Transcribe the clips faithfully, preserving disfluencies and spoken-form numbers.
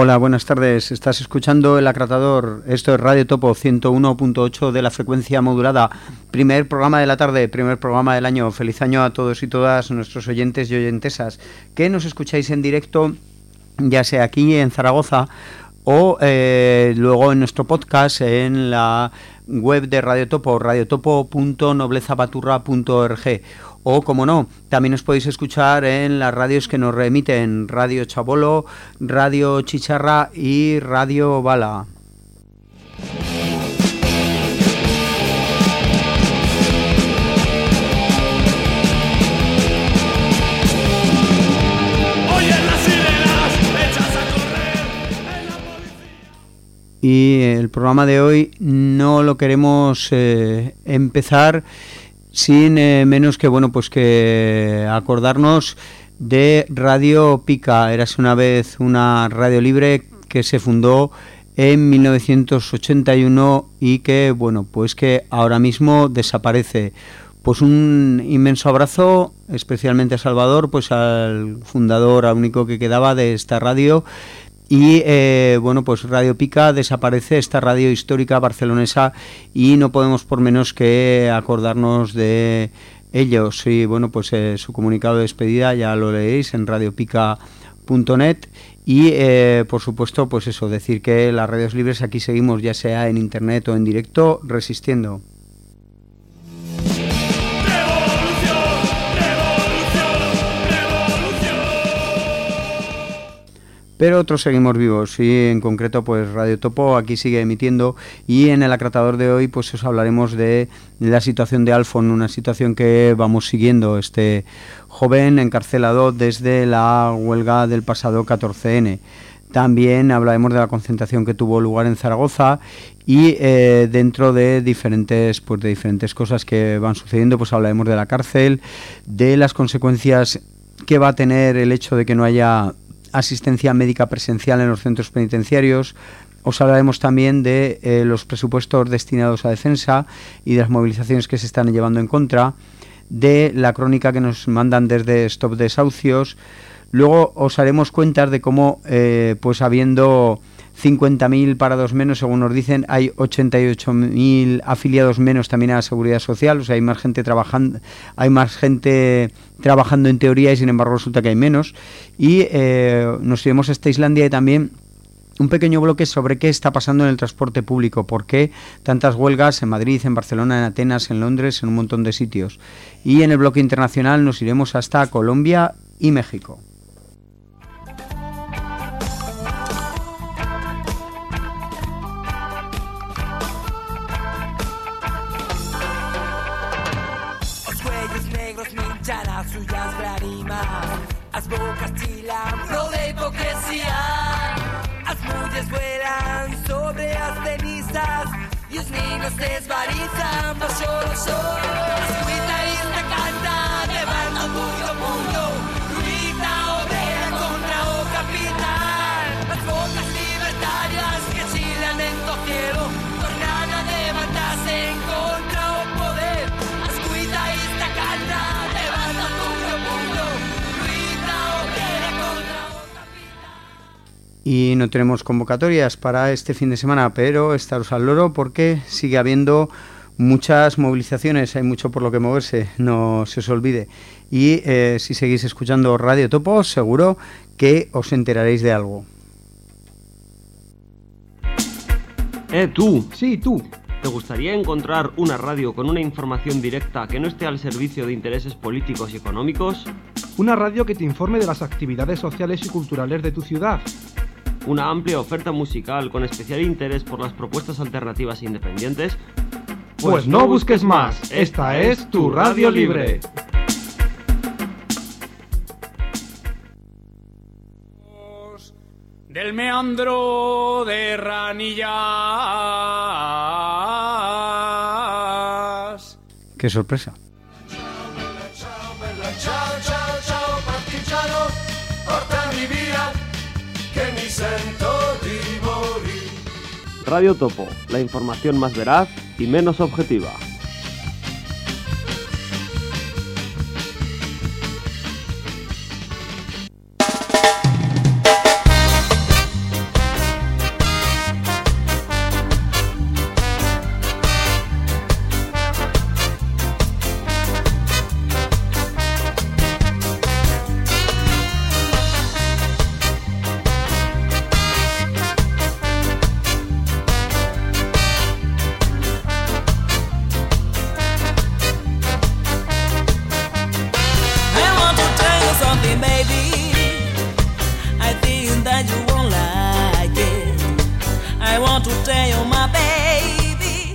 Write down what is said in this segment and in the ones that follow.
Hola, buenas tardes. Estás escuchando El Acratador. Esto es Radio Topo ciento uno punto ocho de la frecuencia modulada. Primer programa de la tarde, primer programa del año. Feliz año a todos y todas nuestros oyentes y oyentesas que nos escucháis en directo, ya sea aquí en Zaragoza o eh, luego en nuestro podcast en la web de Radio Topo, radiotopo punto noblezapaturra punto org. O, como no, también os podéis escuchar en las radios que nos remiten: Radio Chabolo, Radio Chicharra y Radio Bala. Y el programa de hoy no lo queremos eh, empezar sin eh, menos que, bueno, pues que acordarnos de Radio Pica. Érase una vez una radio libre que se fundó en mil novecientos ochenta y uno y que, bueno, pues que ahora mismo desaparece. Pues un inmenso abrazo, especialmente a Salvador, pues al fundador, al único que quedaba de esta radio. Y eh, bueno, pues Radio Pica desaparece, esta radio histórica barcelonesa, y no podemos por menos que acordarnos de ellos. Y bueno, pues eh, su comunicado de despedida ya lo leéis en radiopica punto net. Y eh, por supuesto, pues eso, decir que las radios libres aquí seguimos, ya sea en internet o en directo, resistiendo. Pero otros seguimos vivos, y en concreto pues Radio Topo aquí sigue emitiendo, y en el acratador de hoy pues os hablaremos de la situación de Alfon, una situación que vamos siguiendo, este joven encarcelado desde la huelga del pasado catorce ene. También hablaremos de la concentración que tuvo lugar en Zaragoza, y eh, dentro de diferentes pues de diferentes cosas que van sucediendo, pues hablaremos de la cárcel, de las consecuencias que va a tener el hecho de que no haya asistencia médica presencial en los centros penitenciarios. Os hablaremos también de eh, los presupuestos destinados a defensa y de las movilizaciones que se están llevando en contra, de la crónica que nos mandan desde Stop Desahucios. Luego os haremos cuentas de cómo, eh, pues habiendo cincuenta mil parados menos, según nos dicen, hay ochenta y ocho mil afiliados menos también a la Seguridad Social. O sea, hay más gente trabajando, hay más gente trabajando en teoría, y sin embargo resulta que hay menos. Y eh, nos iremos hasta Islandia, y también un pequeño bloque sobre qué está pasando en el transporte público, por qué tantas huelgas en Madrid, en Barcelona, en Atenas, en Londres, en un montón de sitios. Y en el bloque internacional nos iremos hasta Colombia y México. Suyas lágrimas, as bocas chilan pro de hipocresía, as mulles vuelan sobre as cenizas e os niños desvarizan baixo o sol. As guitarristas cantan levando puño a puño, luita obrera contra o capital. As bocas libertarias que chilan en to cielo tornan a levantarse en contra o poder. As guitarristas cantan y no tenemos convocatorias para este fin de semana, pero estaros al loro porque sigue habiendo muchas movilizaciones, hay mucho por lo que moverse, no se os olvide. Y eh, si seguís escuchando Radio Topo, seguro que os enteraréis de algo. Eh, tú. Sí, tú. ¿Te gustaría encontrar una radio con una información directa que no esté al servicio de intereses políticos y económicos? Una radio que te informe de las actividades sociales y culturales de tu ciudad. Una amplia oferta musical con especial interés por las propuestas alternativas e independientes. Pues, pues no busques más, esta es tu Radio Libre. Del meandro de Ranillas. ¡Qué sorpresa! Radio Topo, la información más veraz y menos objetiva. want to tell you, my baby.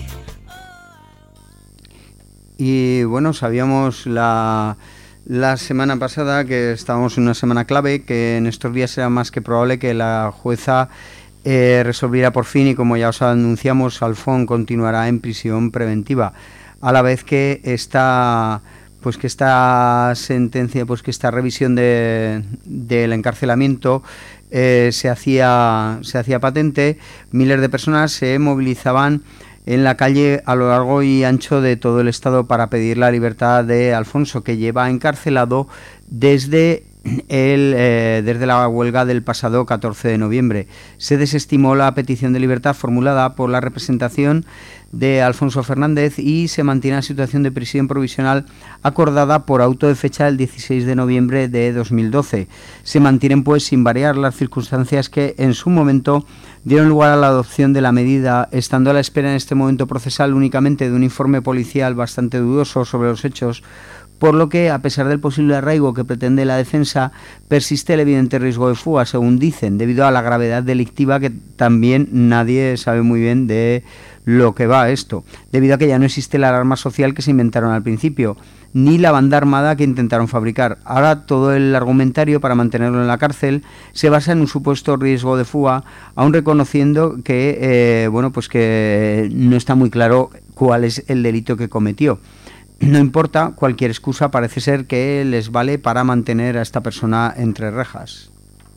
Y bueno, sabíamos la, la semana pasada que estábamos en una semana clave, que en estos días era más que probable que la jueza eh, resolviera por fin, y como ya os anunciamos, Alfón continuará en prisión preventiva, a la vez que esta pues que esta sentencia, pues que esta revisión de del encarcelamiento eh, se hacía se hacía patente. Miles de personas se movilizaban en la calle a lo largo y ancho de todo el estado para pedir la libertad de Alfonso, que lleva encarcelado desde el, eh, desde la huelga del pasado catorce de noviembre. Se desestimó la petición de libertad formulada por la representación de Alfonso Fernández y se mantiene la situación de prisión provisional acordada por auto de fecha del dieciséis de noviembre de dos mil doce. Se mantienen pues sin variar las circunstancias que en su momento dieron lugar a la adopción de la medida, estando a la espera en este momento procesal únicamente de un informe policial bastante dudoso sobre los hechos, por lo que, a pesar del posible arraigo que pretende la defensa, persiste el evidente riesgo de fuga, según dicen, debido a la gravedad delictiva, que también nadie sabe muy bien de lo que va esto, debido a que ya no existe la alarma social que se inventaron al principio, ni la banda armada que intentaron fabricar. Ahora todo el argumentario para mantenerlo en la cárcel se basa en un supuesto riesgo de fuga, aun reconociendo que eh, bueno, pues que no está muy claro cuál es el delito que cometió. No importa, cualquier excusa parece ser que les vale para mantener a esta persona entre rejas.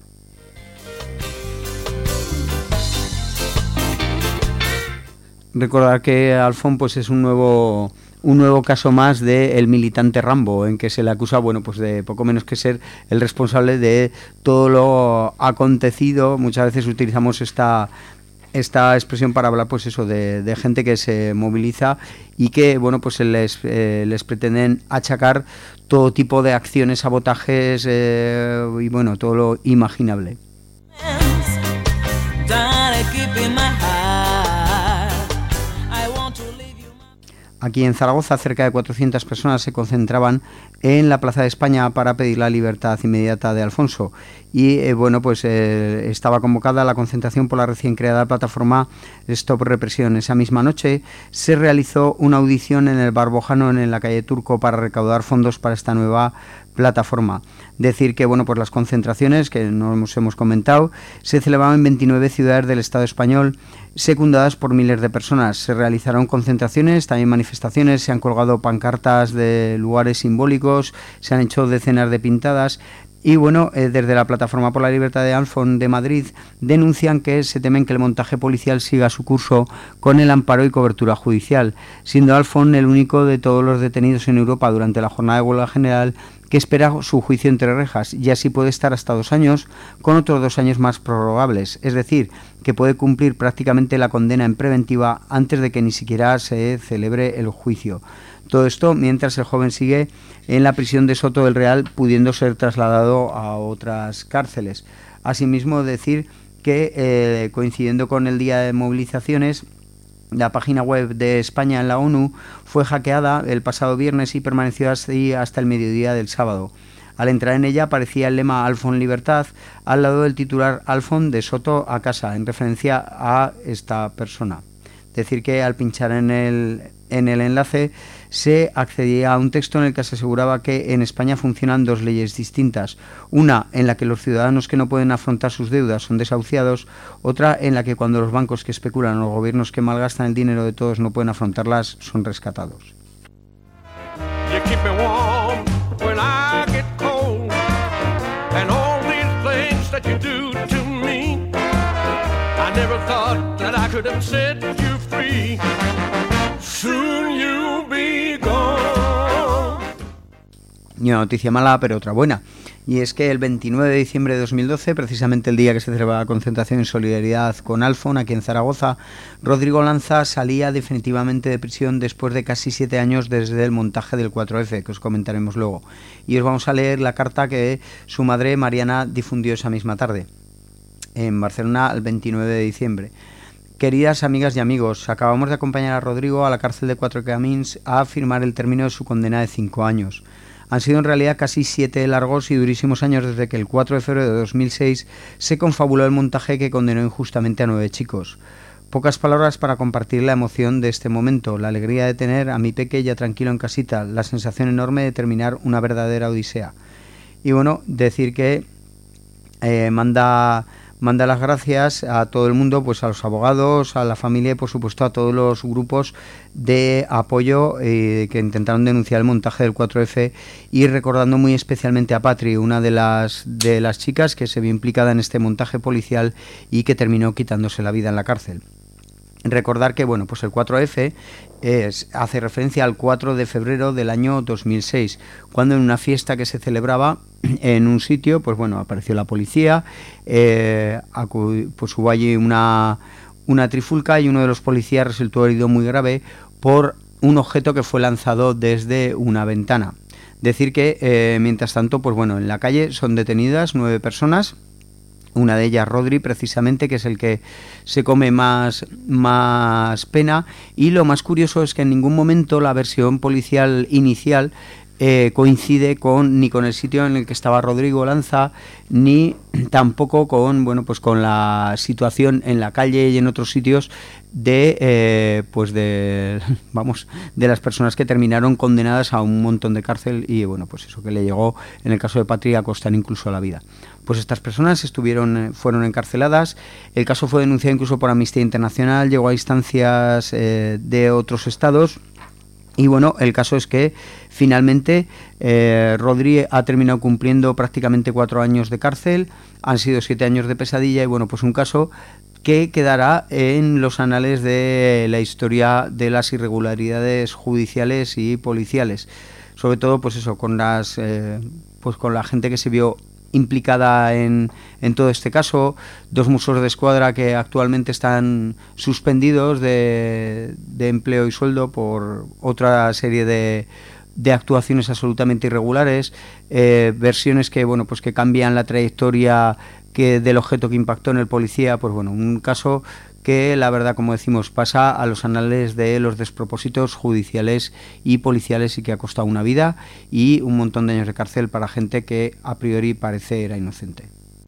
Recordar que Alfón pues es un nuevo un nuevo caso más de el militante Rambo, en que se le acusa, bueno, pues de poco menos que ser el responsable de todo lo acontecido. Muchas veces utilizamos esta esta expresión para hablar, pues eso, de, de gente que se moviliza y que, bueno, pues les, eh, les pretenden achacar todo tipo de acciones, sabotajes eh, y, bueno, todo lo imaginable. Aquí en Zaragoza, cerca de cuatrocientas personas se concentraban en la Plaza de España para pedir la libertad inmediata de Alfonso. Y eh, bueno, pues eh, estaba convocada la concentración por la recién creada plataforma Stop Represión. Esa misma noche se realizó una audición en el Bar Bojano, en la calle Turco, para recaudar fondos para esta nueva plataforma. Decir que, bueno, pues las concentraciones que nos hemos comentado se celebraban en veintinueve ciudades del Estado español, secundadas por miles de personas. Se realizaron concentraciones, también manifestaciones, se han colgado pancartas de lugares simbólicos, se han hecho decenas de pintadas. Y bueno, eh, desde la Plataforma por la Libertad de Alfón de Madrid denuncian que se temen que el montaje policial siga su curso con el amparo y cobertura judicial, siendo Alfón el único de todos los detenidos en Europa durante la jornada de huelga general que espera su juicio entre rejas, y así puede estar hasta dos años, con otros dos años más prorrogables, es decir, que puede cumplir prácticamente la condena en preventiva antes de que ni siquiera se celebre el juicio. Todo esto mientras el joven sigue en la prisión de Soto del Real, pudiendo ser trasladado a otras cárceles. Asimismo, decir que eh, coincidiendo con el día de movilizaciones, la página web de España en la ONU fue hackeada el pasado viernes y permaneció así hasta el mediodía del sábado. Al entrar en ella aparecía el lema Alfón Libertad al lado del titular Alfón de Soto a casa, en referencia a esta persona. Decir que al pinchar en el, en el enlace se accedía a un texto en el que se aseguraba que en España funcionan dos leyes distintas. Una en la que los ciudadanos que no pueden afrontar sus deudas son desahuciados, otra en la que cuando los bancos que especulan o los gobiernos que malgastan el dinero de todos no pueden afrontarlas, son rescatados. Y una noticia mala, pero otra buena. Y es que el veintinueve de diciembre de dos mil doce, precisamente el día que se celebraba la concentración en solidaridad con Alfón, aquí en Zaragoza, Rodrigo Lanza salía definitivamente de prisión después de casi siete años desde el montaje del cuatro efe, que os comentaremos luego. Y os vamos a leer la carta que su madre, Mariana, difundió esa misma tarde, en Barcelona, el veintinueve de diciembre. Queridas amigas y amigos, acabamos de acompañar a Rodrigo a la cárcel de Cuatro Camins a firmar el término de su condena de cinco años. Han sido en realidad casi siete largos y durísimos años desde que el cuatro de febrero de dos mil seis se confabuló el montaje que condenó injustamente a nueve chicos. Pocas palabras para compartir la emoción de este momento, la alegría de tener a mi peque ya tranquilo en casita, la sensación enorme de terminar una verdadera odisea. Y bueno, decir que eh, manda... Manda las gracias a todo el mundo, pues a los abogados, a la familia y por supuesto a todos los grupos de apoyo eh, que intentaron denunciar el montaje del cuatro efe, y recordando muy especialmente a Patri, una de las de las chicas que se vio implicada en este montaje policial y que terminó quitándose la vida en la cárcel. Recordar que bueno, pues el cuatro efe es, hace referencia al cuatro de febrero del año dos mil seis, cuando en una fiesta que se celebraba en un sitio, pues bueno, apareció la policía, eh, acu- pues hubo allí una, una trifulca y uno de los policías resultó herido muy grave por un objeto que fue lanzado desde una ventana. Decir que, eh, mientras tanto, pues bueno, en la calle son detenidas nueve personas. Una de ellas, Rodri, precisamente, que es el que se come más, más pena. Y lo más curioso es que en ningún momento la versión policial inicial eh, coincide con ni con el sitio en el que estaba Rodrigo Lanza, ni tampoco con bueno pues con la situación en la calle y en otros sitios de eh, pues de vamos de las personas que terminaron condenadas a un montón de cárcel y bueno pues eso que le llegó en el caso de Patri a costar incluso la vida. Pues estas personas estuvieron fueron encarceladas. El caso fue denunciado incluso por Amnistía Internacional, llegó a instancias eh, de otros estados. Y bueno, el caso es que finalmente eh, Rodri ha terminado cumpliendo prácticamente cuatro años de cárcel, han sido siete años de pesadilla y bueno, pues un caso que quedará en los anales de la historia de las irregularidades judiciales y policiales. Sobre todo, pues eso, con las eh, pues con la gente que se vio implicada en, en todo este caso, dos Mossos de Escuadra que actualmente están suspendidos de, de empleo y sueldo por otra serie de, de actuaciones absolutamente irregulares, eh, versiones que bueno pues que cambian la trayectoria que del objeto que impactó en el policía. Pues bueno, un caso que la verdad, como decimos, pasa a los anales de los despropósitos judiciales y policiales y que ha costado una vida y un montón de años de cárcel para gente que a priori parece era inocente.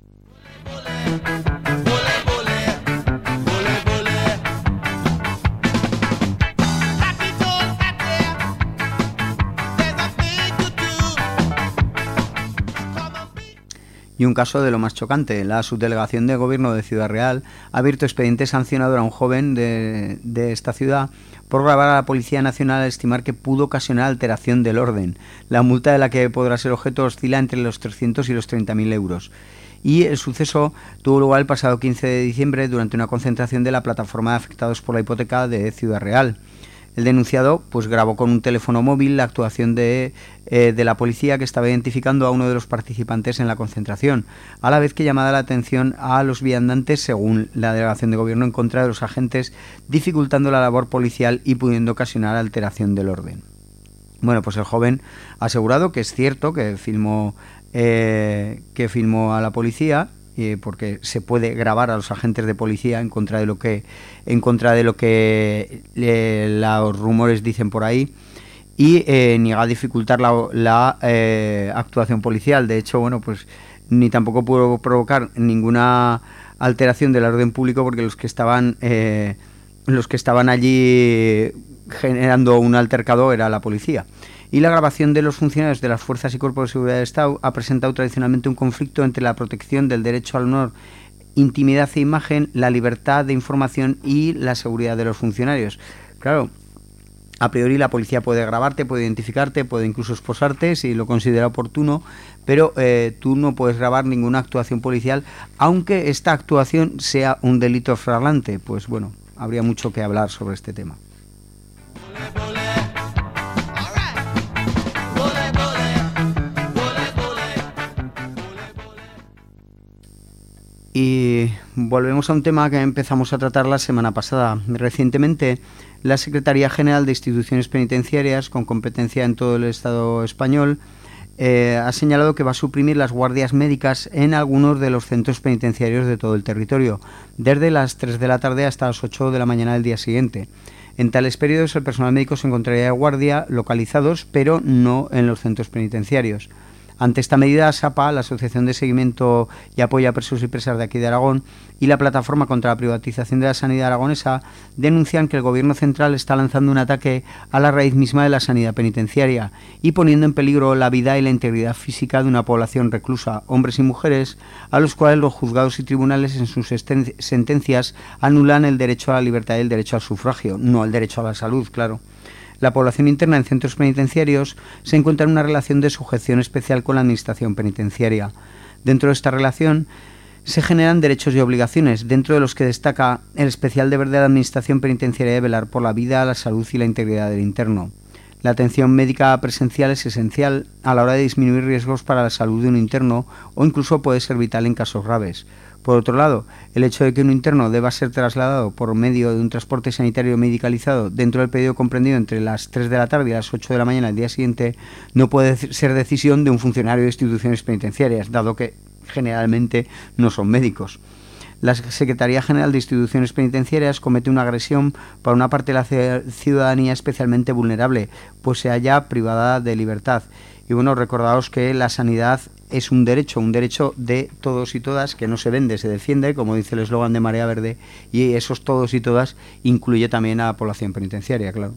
Y un caso de lo más chocante, la subdelegación de gobierno de Ciudad Real ha abierto expediente sancionador a un joven de, de esta ciudad por grabar a la Policía Nacional al estimar que pudo ocasionar alteración del orden. La multa de la que podrá ser objeto oscila entre los trescientos y los treinta mil euros. Y el suceso tuvo lugar el pasado quince de diciembre durante una concentración de la plataforma de afectados por la hipoteca de Ciudad Real. El denunciado pues grabó con un teléfono móvil la actuación de, eh, de la policía que estaba identificando a uno de los participantes en la concentración, a la vez que llamaba la atención a los viandantes según la delegación de gobierno en contra de los agentes, dificultando la labor policial y pudiendo ocasionar alteración del orden. Bueno, pues el joven ha asegurado que es cierto que filmó, eh, que filmó a la policía, Eh, porque se puede grabar a los agentes de policía en contra de lo que en contra de lo que eh, los rumores dicen por ahí, y eh, niega dificultar la, la eh, actuación policial. De hecho, bueno, pues ni tampoco pudo provocar ninguna alteración del orden público porque los que estaban eh, los que estaban allí generando un altercado era la policía. Y la grabación de los funcionarios de las fuerzas y cuerpos de seguridad del Estado ha presentado tradicionalmente un conflicto entre la protección del derecho al honor, intimidad e imagen, la libertad de información y la seguridad de los funcionarios. Claro, a priori la policía puede grabarte, puede identificarte, puede incluso esposarte si lo considera oportuno, pero eh, tú no puedes grabar ninguna actuación policial, aunque esta actuación sea un delito flagrante. Pues bueno, habría mucho que hablar sobre este tema. Y volvemos a un tema que empezamos a tratar la semana pasada. Recientemente, la Secretaría General de Instituciones Penitenciarias, con competencia en todo el Estado español, eh, ha señalado que va a suprimir las guardias médicas en algunos de los centros penitenciarios de todo el territorio, desde las tres de la tarde hasta las ocho de la mañana del día siguiente. En tales periodos, el personal médico se encontraría de guardia localizados, pero no en los centros penitenciarios. Ante esta medida, ASAPA, la Asociación de Seguimiento y Apoyo a Presos y Presas de aquí de Aragón, y la Plataforma contra la Privatización de la Sanidad Aragonesa denuncian que el Gobierno central está lanzando un ataque a la raíz misma de la sanidad penitenciaria y poniendo en peligro la vida y la integridad física de una población reclusa, hombres y mujeres, a los cuales los juzgados y tribunales en sus sentencias anulan el derecho a la libertad y el derecho al sufragio, no el derecho a la salud, claro. La población interna en centros penitenciarios se encuentra en una relación de sujeción especial con la administración penitenciaria. Dentro de esta relación se generan derechos y obligaciones, dentro de los que destaca el especial deber de la administración penitenciaria de velar por la vida, la salud y la integridad del interno. La atención médica presencial es esencial a la hora de disminuir riesgos para la salud de un interno o incluso puede ser vital en casos graves. Por otro lado, el hecho de que un interno deba ser trasladado por medio de un transporte sanitario medicalizado dentro del periodo comprendido entre las tres de la tarde y las ocho de la mañana del día siguiente no puede ser decisión de un funcionario de instituciones penitenciarias, dado que generalmente no son médicos. La Secretaría General de Instituciones Penitenciarias comete una agresión para una parte de la ciudadanía especialmente vulnerable, pues se halla privada de libertad. Y bueno, recordaos que la sanidad es un derecho, un derecho de todos y todas, que no se vende, se defiende, como dice el eslogan de Marea Verde, y esos todos y todas incluye también a la población penitenciaria, claro.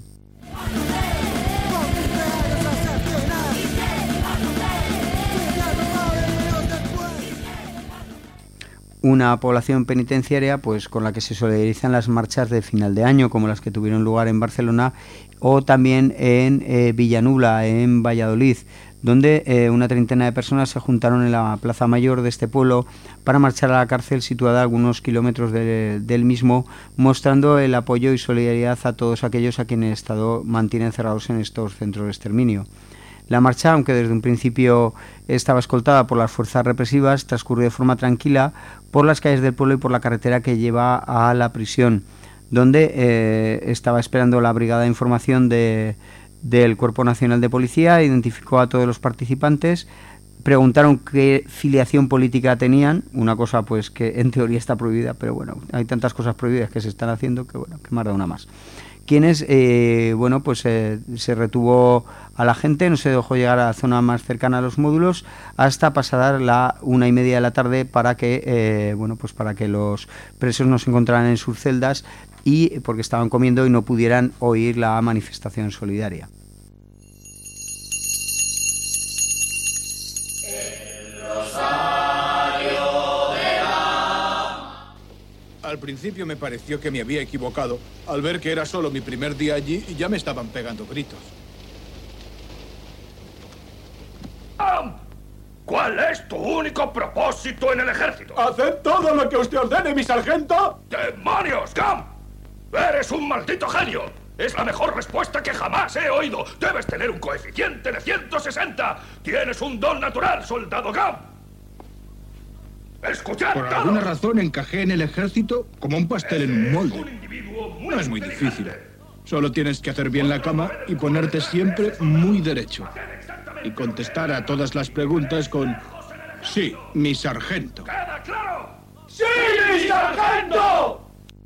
Una población penitenciaria pues con la que se solidarizan las marchas de final de año, como las que tuvieron lugar en Barcelona o también en eh, Villanubla, en Valladolid, donde eh, una treintena de personas se juntaron en la plaza mayor de este pueblo para marchar a la cárcel situada a algunos kilómetros de, del mismo, mostrando el apoyo y solidaridad a todos aquellos a quienes el Estado mantiene encerrados en estos centros de exterminio. La marcha, aunque desde un principio estaba escoltada por las fuerzas represivas, transcurrió de forma tranquila por las calles del pueblo y por la carretera que lleva a la prisión, donde eh, estaba esperando la Brigada de Información de, del Cuerpo Nacional de Policía, identificó a todos los participantes, preguntaron qué filiación política tenían, una cosa pues que en teoría está prohibida, pero bueno, hay tantas cosas prohibidas que se están haciendo que bueno, que más da una más. Quienes, eh, bueno, pues eh, se retuvo a la gente, no se dejó llegar a la zona más cercana a los módulos hasta pasar la una y media de la tarde para que, eh, bueno, pues para que los presos no se encontraran en sus celdas y porque estaban comiendo y no pudieran oír la manifestación solidaria. Al principio me pareció que me había equivocado al ver que era solo mi primer día allí y ya me estaban pegando gritos. ¿Cuál es tu único propósito en el ejército? ¡Haced todo lo que usted ordene, mi sargento! ¡Demonios, Gam! ¡Eres un maldito genio! Es la mejor respuesta que jamás he oído. Debes tener un coeficiente de ciento sesenta. Tienes un don natural, soldado Gam. ¡Escuchad! Por alguna razón encajé en el ejército como un pastel en un molde. No es muy difícil. Solo tienes que hacer bien la cama y ponerte siempre muy derecho. Y contestar a todas las preguntas con... Sí, mi sargento. ¿Queda claro? ¡Sí, mi sargento!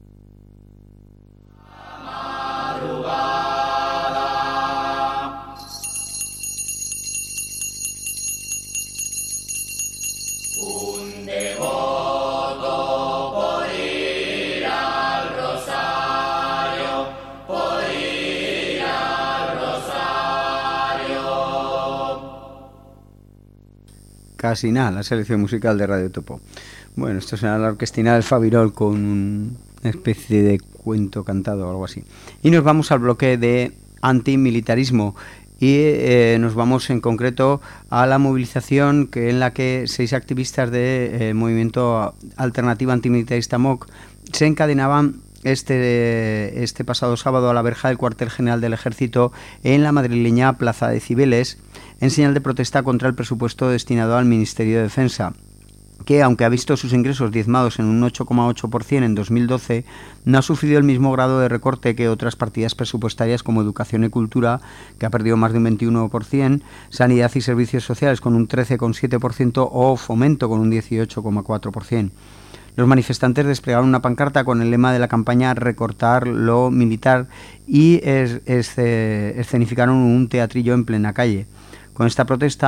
Casi nada, la selección musical de Radio Topo. Bueno, esto será la orquestina del Fabirol con una especie de cuento cantado o algo así. Y nos vamos al bloque de antimilitarismo y eh, nos vamos en concreto a la movilización que en la que seis activistas del de, eh, movimiento alternativo antimilitarista M O C se encadenaban este, este pasado sábado a la verja del cuartel general del Ejército en la madrileña Plaza de Cibeles, en señal de protesta contra el presupuesto destinado al Ministerio de Defensa, que, aunque ha visto sus ingresos diezmados en un ocho coma ocho por ciento en dos mil doce, no ha sufrido el mismo grado de recorte que otras partidas presupuestarias como Educación y Cultura, que ha perdido más de un veintiuno por ciento, Sanidad y Servicios Sociales con un trece coma siete por ciento o Fomento con un dieciocho coma cuatro por ciento. Los manifestantes desplegaron una pancarta con el lema de la campaña Recortar lo militar y es, es, escenificaron un teatrillo en plena calle. Con esta protesta,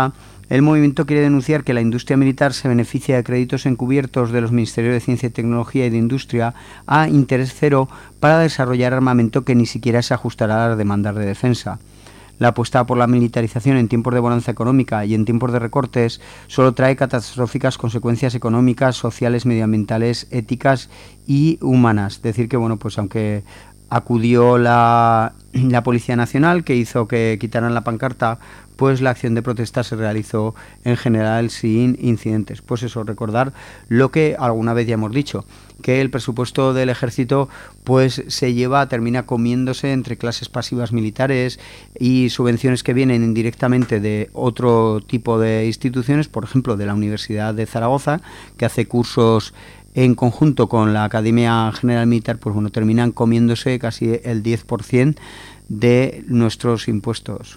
El movimiento quiere denunciar que la industria militar se beneficia de créditos encubiertos de los Ministerios de Ciencia y Tecnología y de Industria a interés cero para desarrollar armamento que ni siquiera se ajustará a las demandas de defensa. La apuesta por la militarización en tiempos de bonanza económica y en tiempos de recortes solo trae catastróficas consecuencias económicas, sociales, medioambientales, éticas y humanas. Decir que, bueno, pues aunque acudió la, la Policía Nacional, que hizo que quitaran la pancarta, pues la acción de protesta se realizó en general sin incidentes. Pues eso, recordar lo que alguna vez ya hemos dicho, que el presupuesto del ejército pues se lleva, termina comiéndose entre clases pasivas militares y subvenciones que vienen indirectamente de otro tipo de instituciones, por ejemplo de la Universidad de Zaragoza, que hace cursos en conjunto con la Academia General Militar, pues bueno, terminan comiéndose casi el diez por ciento de nuestros impuestos.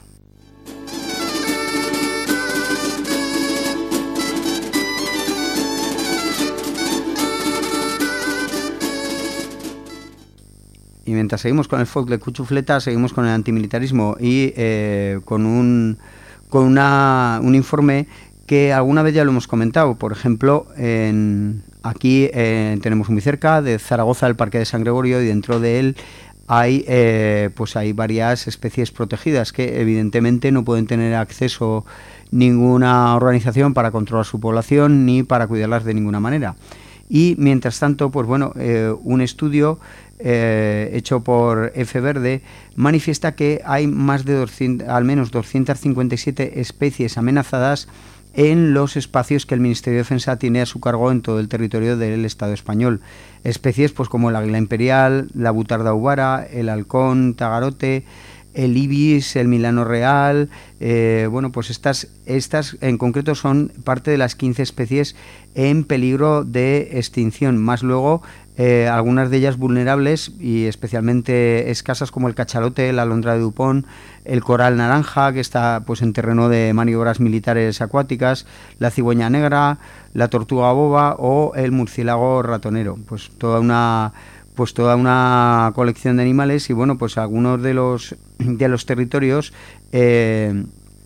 Y mientras seguimos con el folk de Cuchufleta, seguimos con el antimilitarismo y eh, con un con una, un informe que alguna vez ya lo hemos comentado. Por ejemplo, en, aquí eh, tenemos muy cerca de Zaragoza el Parque de San Gregorio, y dentro de él hay eh, pues hay varias especies protegidas que evidentemente no pueden tener acceso ninguna organización para controlar su población ni para cuidarlas de ninguna manera. Y mientras tanto, pues bueno, eh, un estudio eh, hecho por F Verde manifiesta que hay más de doscientas, al menos doscientas cincuenta y siete especies amenazadas en los espacios que el Ministerio de Defensa tiene a su cargo en todo el territorio del Estado español. Especies pues como el águila imperial, la butarda uvara, el halcón tagarote, el ibis, el milano real, eh, bueno, pues estas, estas en concreto son parte de las quince especies en peligro de extinción, más luego eh, algunas de ellas vulnerables y especialmente escasas como el cachalote, la alondra de Dupont, el coral naranja, que está pues en terreno de maniobras militares acuáticas, la cigüeña negra, la tortuga boba o el murciélago ratonero, pues toda una... pues toda una colección de animales. Y bueno, pues algunos de los de los territorios eh,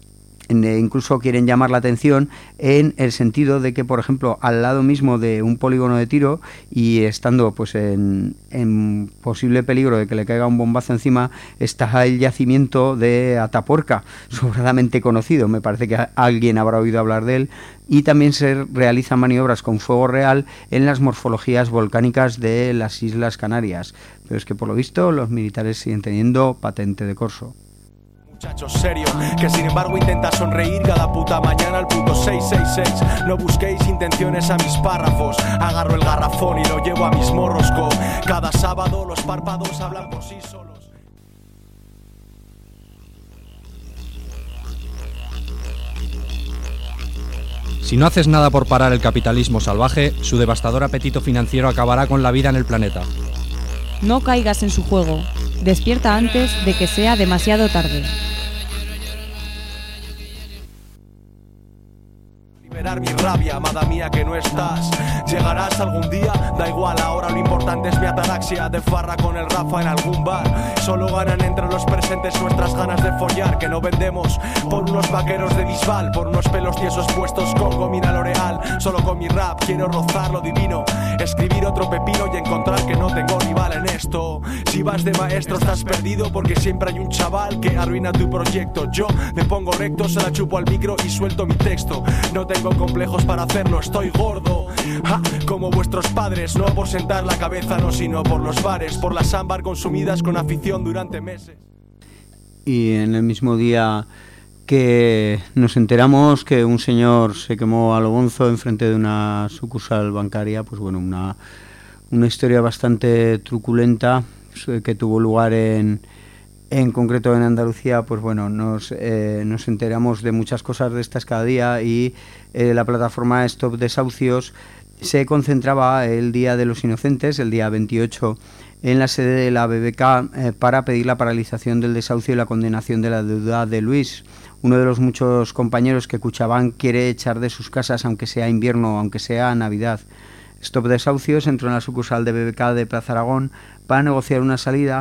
incluso quieren llamar la atención en el sentido de que, por ejemplo, al lado mismo de un polígono de tiro y estando pues en, en posible peligro de que le caiga un bombazo encima, está el yacimiento de Atapuerca, sobradamente conocido, me parece que alguien habrá oído hablar de él, y también se realizan maniobras con fuego real en las morfologías volcánicas de las Islas Canarias, pero es que por lo visto los militares siguen teniendo patente de corso. Muchacho serio, que sin embargo intenta sonreír cada puta mañana al puto seis seis seis. No busquéis intenciones a mis párrafos. Agarro el garrafón y lo llevo a mis morros go. Cada sábado los párpados hablan por sí solos. Si no haces nada por parar el capitalismo salvaje, su devastador apetito financiero acabará con la vida en el planeta. No caigas en su juego. Despierta antes de que sea demasiado tarde. Liberar mi rabia, amada mía que no estás. Llegarás algún día, da igual ahora, lo importante es mi ataraxia de farra con el Rafa en algún bar. Solo ganan entre los presentes nuestras ganas de follar, que no vendemos por unos vaqueros de Bisbal, por unos pelos tiesos puestos con gomina L'Oreal. Solo con mi rap quiero rozar lo divino, escribir otro pepino y encontrar que no tengo rival en esto. Si vas de maestro estás perdido porque siempre hay un chaval que arruina tu proyecto. Yo me pongo recto, se la chupo al micro y suelto mi texto. No tengo complejos para hacerlo, estoy gordo, ja, como vuestros padres, no por sentar la cabeza, no, sino por los bares, por las ámbar consumidas con afición durante meses. Y en el mismo día que nos enteramos que un señor se quemó a lo bonzo enfrente de una sucursal bancaria, pues bueno, una, una historia bastante truculenta que tuvo lugar en En concreto en Andalucía, pues bueno, nos, eh, nos enteramos de muchas cosas de estas cada día, y eh, la plataforma Stop Desahucios se concentraba el Día de los Inocentes, el día veintiocho, en la sede de la B B K eh, para pedir la paralización del desahucio y la condenación de la deuda de Luis, uno de los muchos compañeros que Kutxabank quiere echar de sus casas, aunque sea invierno, aunque sea Navidad. Stop Desahucios entró en la sucursal de B B K de Plaza Aragón para negociar una salida,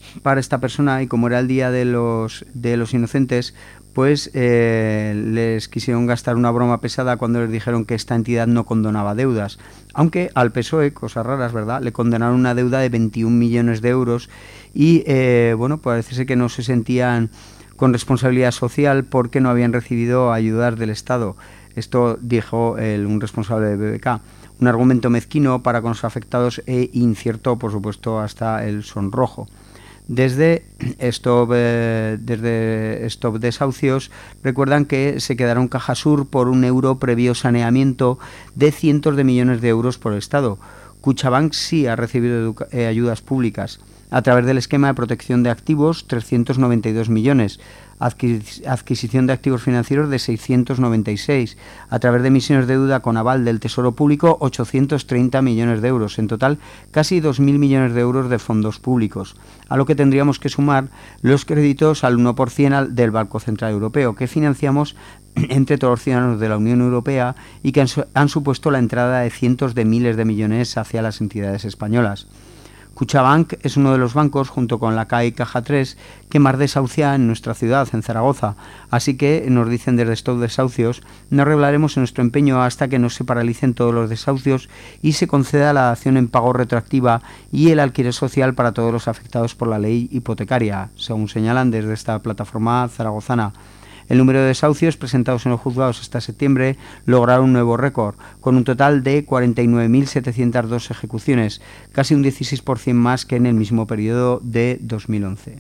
para esta persona, y como era el Día de los, de los Inocentes, pues eh, les quisieron gastar una broma pesada cuando les dijeron que esta entidad no condonaba deudas. Aunque al P S O E, cosas raras, ¿verdad?, le condenaron una deuda de veintiún millones de euros y, eh, bueno, parece ser que no se sentían con responsabilidad social porque no habían recibido ayudas del Estado. Esto dijo el, un responsable de B B K. Un argumento mezquino para con los afectados e incierto, por supuesto, hasta el sonrojo. Desde Stop, eh, desde Stop Desahucios recuerdan que se quedaron Cajasur por un euro previo saneamiento de cientos de millones de euros por el Estado. Cuchabank sí ha recibido eh, ayudas públicas a través del esquema de protección de activos, trescientos noventa y dos millones, Adquis- adquisición de activos financieros de seiscientos noventa y seis, a través de emisiones de deuda con aval del Tesoro Público, ochocientos treinta millones de euros, en total casi dos mil millones de euros de fondos públicos, a lo que tendríamos que sumar los créditos al uno por ciento del Banco Central Europeo, que financiamos entre todos los ciudadanos de la Unión Europea y que han, su- han supuesto la entrada de cientos de miles de millones hacia las entidades españolas. Cuchabank es uno de los bancos, junto con la C A I y Caja tres, que más desahucia en nuestra ciudad, en Zaragoza. Así que, nos dicen desde Stop Desahucios, no arreglaremos nuestro empeño hasta que no se paralicen todos los desahucios y se conceda la dación en pago retroactiva y el alquiler social para todos los afectados por la ley hipotecaria, según señalan desde esta plataforma zaragozana. El número de desahucios presentados en los juzgados hasta septiembre lograron un nuevo récord, con un total de cuarenta y nueve mil setecientas dos ejecuciones, casi un dieciséis por ciento más que en el mismo periodo de dos mil once.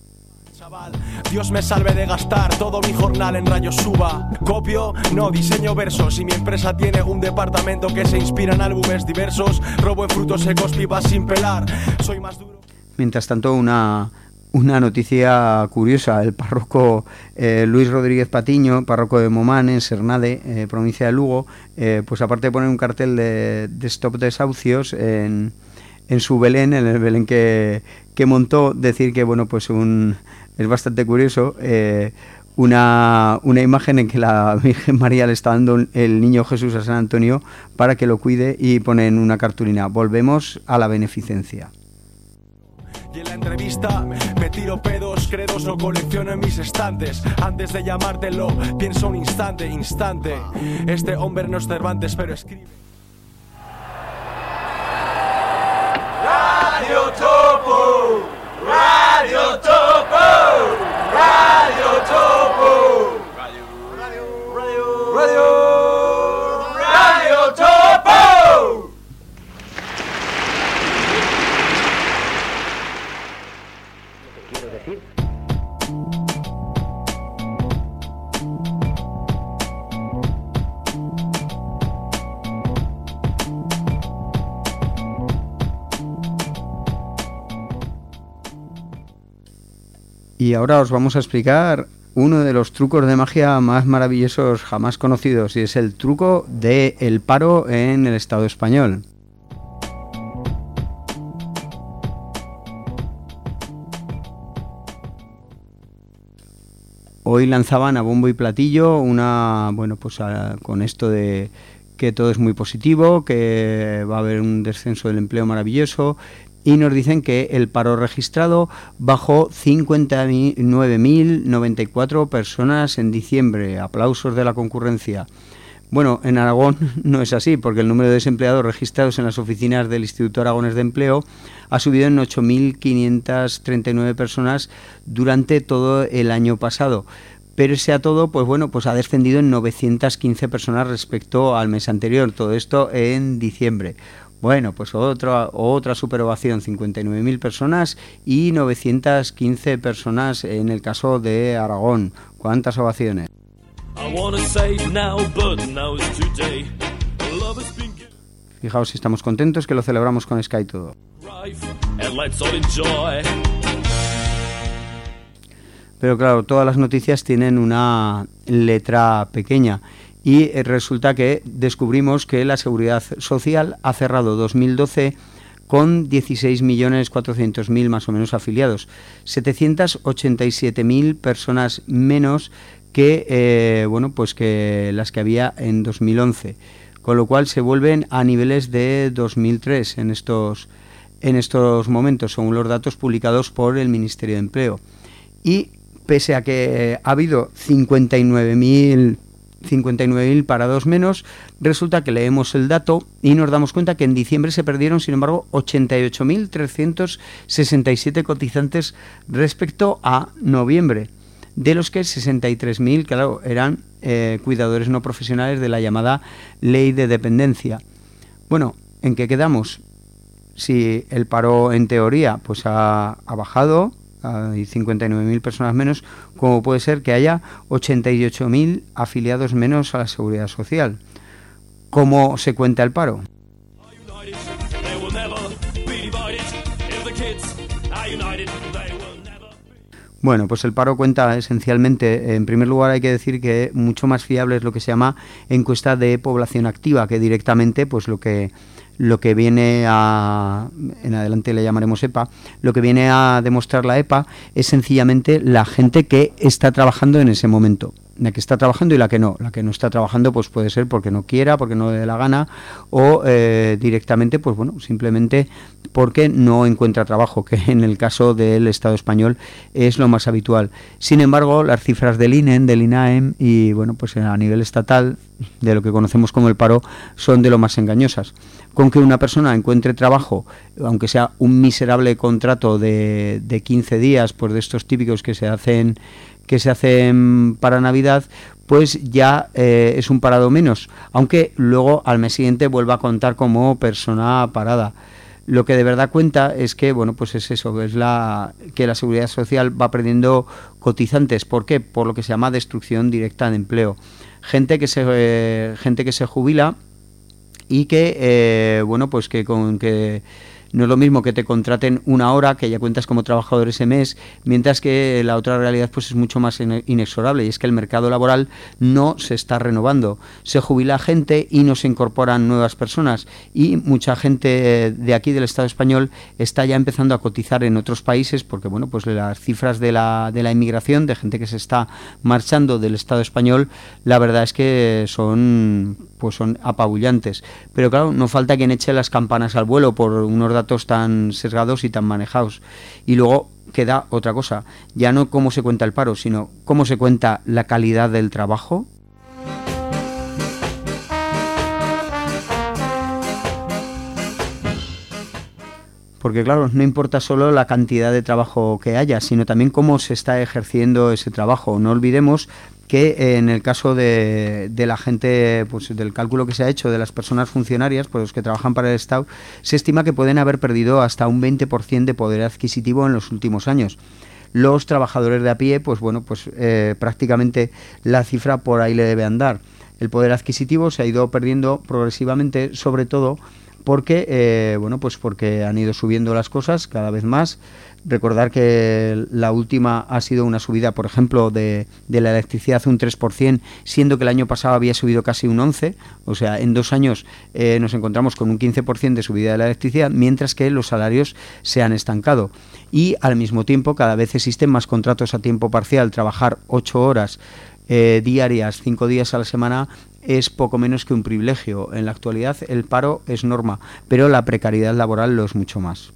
Dios me salve de gastar todo mi jornal en rayos suba. Copio, no diseño versos. Y mi empresa tiene un departamento que se inspira en álbumes diversos. Robo en frutos secos, pipas sin pelar. Soy más duro. Mientras tanto, una... Una noticia curiosa: el párroco eh, Luis Rodríguez Patiño, párroco de Momán, en Sernade, eh, provincia de Lugo, eh, pues aparte de poner un cartel de, de Stop Desahucios en, en su Belén, en el Belén que, que montó, decir que, bueno, pues un es bastante curioso, eh, una, una imagen en que la Virgen María le está dando el niño Jesús a San Antonio para que lo cuide, y ponen una cartulina: volvemos a la beneficencia. Y en la entrevista me tiro pedos, credos, no colecciono en mis estantes. Antes de llamártelo, pienso un instante, instante. Este hombre no es Cervantes, pero escribe. Radio Topo, Radio Topo, Radio Topo, Radio, Radio, Radio, Radio, Radio Topo. Quiero decir. Y ahora os vamos a explicar uno de los trucos de magia más maravillosos jamás conocidos, y es el truco del paro en el Estado español. Hoy lanzaban a bombo y platillo una, bueno, pues a, con esto de que todo es muy positivo, que va a haber un descenso del empleo maravilloso, y nos dicen que el paro registrado bajó cincuenta y nueve mil noventa y cuatro personas en diciembre. Aplausos de la concurrencia. Bueno, en Aragón no es así, porque el número de desempleados registrados en las oficinas del Instituto Aragonés de Empleo ha subido en ocho mil quinientas treinta y nueve personas durante todo el año pasado. Pero ese a todo, pues bueno, pues ha descendido en novecientas quince personas respecto al mes anterior. Todo esto en diciembre. Bueno, pues otra otra superovación, cincuenta y nueve mil personas y novecientas quince personas en el caso de Aragón. ¿Cuántas ovaciones? Fijaos si estamos contentos, que lo celebramos con Sky todo. Pero claro, todas las noticias tienen una letra pequeña. Y resulta que descubrimos que la Seguridad Social ha cerrado dos mil doce con dieciséis millones cuatrocientos mil más o menos afiliados, setecientas ochenta y siete mil personas menos que eh, bueno, pues que las que había en dos mil once, con lo cual se vuelven a niveles de dos mil tres en estos en estos momentos, según los datos publicados por el Ministerio de Empleo. Y pese a que ha habido cincuenta y nueve mil parados menos, resulta que leemos el dato y nos damos cuenta que en diciembre se perdieron, sin embargo, ochenta y ocho mil trescientos sesenta y siete cotizantes respecto a noviembre, de los que sesenta y tres mil, claro, eran eh, cuidadores no profesionales de la llamada ley de dependencia. Bueno, ¿en qué quedamos? Si el paro, en teoría, pues ha, ha bajado, hay cincuenta y nueve mil personas menos, como puede ser que haya ochenta y ocho mil afiliados menos a la Seguridad Social. ¿Cómo se cuenta el paro? Bueno, pues el paro cuenta esencialmente, en primer lugar hay que decir que mucho más fiable es lo que se llama encuesta de población activa, que directamente pues lo que lo que viene a, en adelante le llamaremos EPA, lo que viene a demostrar la EPA es sencillamente la gente que está trabajando en ese momento, la que está trabajando y la que no. La que no está trabajando pues puede ser porque no quiera, porque no le dé la gana, o eh, directamente pues bueno, simplemente porque no encuentra trabajo, que en el caso del Estado español es lo más habitual. Sin embargo, las cifras del I N E M, del INAEM y bueno, pues a nivel estatal, de lo que conocemos como el paro, son de lo más engañosas. Con que una persona encuentre trabajo, aunque sea un miserable contrato de, de quince días, pues de estos típicos que se hacen que se hacen para Navidad, pues ya eh, es un parado menos, aunque luego al mes siguiente vuelva a contar como persona parada. Lo que de verdad cuenta es que, bueno, pues es eso, es la que la Seguridad Social va perdiendo cotizantes. ¿Por qué? Por lo que se llama destrucción directa de empleo. Gente que se eh, gente que se jubila y que, eh, bueno, pues que con que no es lo mismo que te contraten una hora, que ya cuentas como trabajador ese mes, mientras que la otra realidad pues es mucho más inexorable, y es que el mercado laboral no se está renovando. Se jubila gente y no se incorporan nuevas personas, y mucha gente de aquí del Estado español está ya empezando a cotizar en otros países, porque bueno, pues las cifras de la, de la inmigración, de gente que se está marchando del Estado español, la verdad es que son, pues son apabullantes. Pero claro, no falta quien eche las campanas al vuelo por unos datos tan sesgados y tan manejados. Y luego queda otra cosa, ya no cómo se cuenta el paro, sino cómo se cuenta la calidad del trabajo. Porque claro, no importa solo la cantidad de trabajo que haya, sino también cómo se está ejerciendo ese trabajo. No olvidemos que en el caso de, de la gente, pues del cálculo que se ha hecho de las personas funcionarias, pues los que trabajan para el Estado, se estima que pueden haber perdido hasta un veinte por ciento de poder adquisitivo en los últimos años. Los trabajadores de a pie, pues bueno, pues eh, prácticamente la cifra por ahí le debe andar. El poder adquisitivo se ha ido perdiendo progresivamente, sobre todo porque, eh, bueno, pues porque han ido subiendo las cosas cada vez más. Recordar que la última ha sido una subida, por ejemplo, de, de la electricidad un tres por ciento, siendo que el año pasado había subido casi un once por ciento, o sea, en dos años eh, nos encontramos con un quince por ciento de subida de la electricidad, mientras que los salarios se han estancado. Y al mismo tiempo cada vez existen más contratos a tiempo parcial. Trabajar ocho horas eh, diarias, cinco días a la semana, es poco menos que un privilegio. En la actualidad el paro es norma, pero la precariedad laboral lo es mucho más.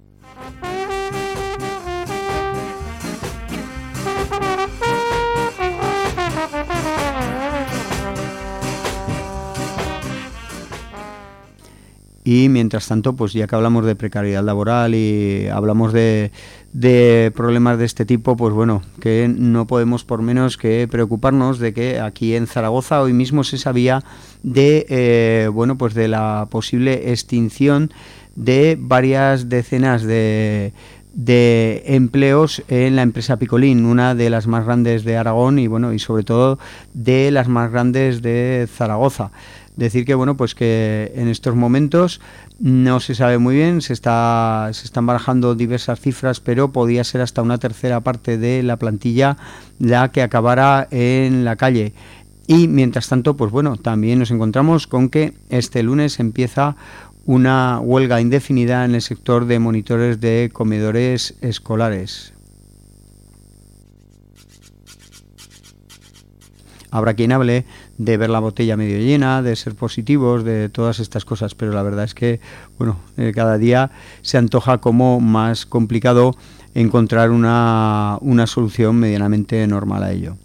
Y mientras tanto, pues ya que hablamos de precariedad laboral y hablamos de, de problemas de este tipo, pues bueno, que no podemos por menos que preocuparnos de que aquí en Zaragoza hoy mismo se sabía de eh, bueno, pues de la posible extinción de varias decenas de de empleos en la empresa Picolín, una de las más grandes de Aragón y bueno, y sobre todo de las más grandes de Zaragoza. Decir que bueno, pues que en estos momentos no se sabe muy bien, se está se están barajando diversas cifras, pero podía ser hasta una tercera parte de la plantilla la que acabara en la calle. Y mientras tanto, pues bueno, también nos encontramos con que este lunes empieza una huelga indefinida en el sector de monitores de comedores escolares. habrá quien hable de ver la botella medio llena, de ser positivos, de todas estas cosas, pero la verdad es que, bueno, eh, cada día se antoja como más complicado encontrar una, una solución medianamente normal a ello.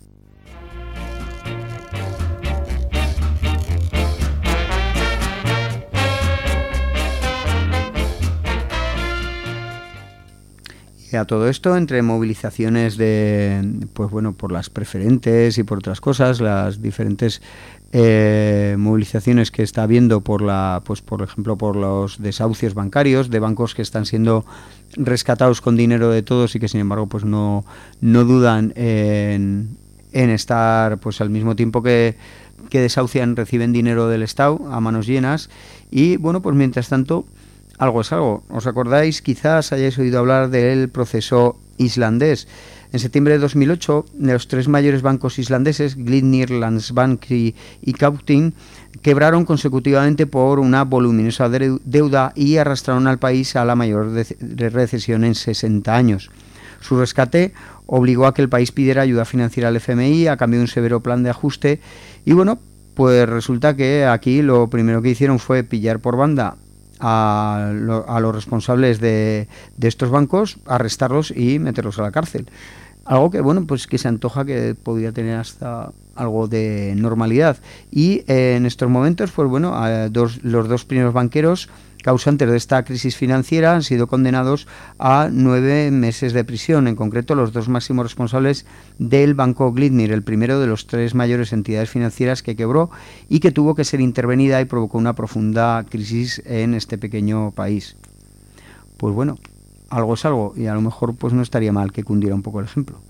Y a todo esto, entre movilizaciones de, pues bueno, por las preferentes y por otras cosas, las diferentes eh, movilizaciones que está habiendo por la, pues por ejemplo, por los desahucios bancarios, de bancos que están siendo rescatados con dinero de todos y que sin embargo pues no, no dudan en, en estar pues al mismo tiempo que, que desahucian, reciben dinero del Estado a manos llenas. Y bueno, pues mientras tanto, algo es algo. ¿Os acordáis? Quizás hayáis oído hablar del proceso islandés. En septiembre de dos mil ocho, los tres mayores bancos islandeses, Glitnir, Landsbankir y Kaupthing, quebraron consecutivamente por una voluminosa deuda y arrastraron al país a la mayor de- recesión en sesenta años. Su rescate obligó a que el país pidiera ayuda financiera al F M I a cambio de un severo plan de ajuste. Y bueno, pues resulta que aquí lo primero que hicieron fue pillar por banda A, lo, a los responsables de, de estos bancos, arrestarlos y meterlos a la cárcel. Algo que, bueno, pues que se antoja que podría tener hasta algo de normalidad. Y eh, en estos momentos, pues bueno, a dos, los dos primeros banqueros causantes de esta crisis financiera han sido condenados a nueve meses de prisión. En concreto, los dos máximos responsables del banco Glitnir, el primero de los tres mayores entidades financieras que quebró y que tuvo que ser intervenida y provocó una profunda crisis en este pequeño país. Pues bueno, algo es algo, y a lo mejor pues no estaría mal que cundiera un poco el ejemplo.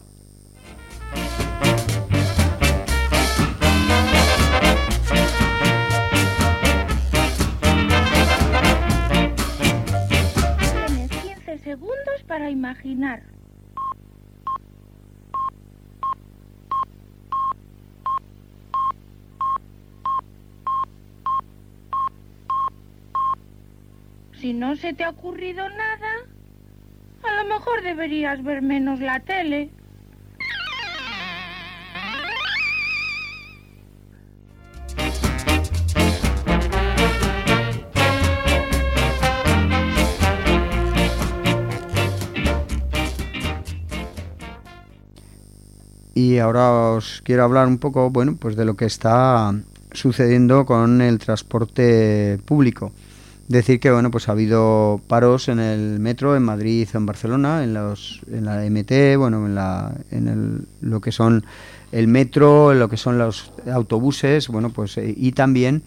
Segundos para imaginar. Si no se te ha ocurrido nada, a lo mejor deberías ver menos la tele. Y ahora os quiero hablar un poco, bueno, pues de lo que está sucediendo con el transporte público. Decir que, bueno, pues ha habido paros en el metro en Madrid o en Barcelona, en los en la M T, bueno, en la en el, lo que son el metro, en lo que son los autobuses, bueno, pues eh, y también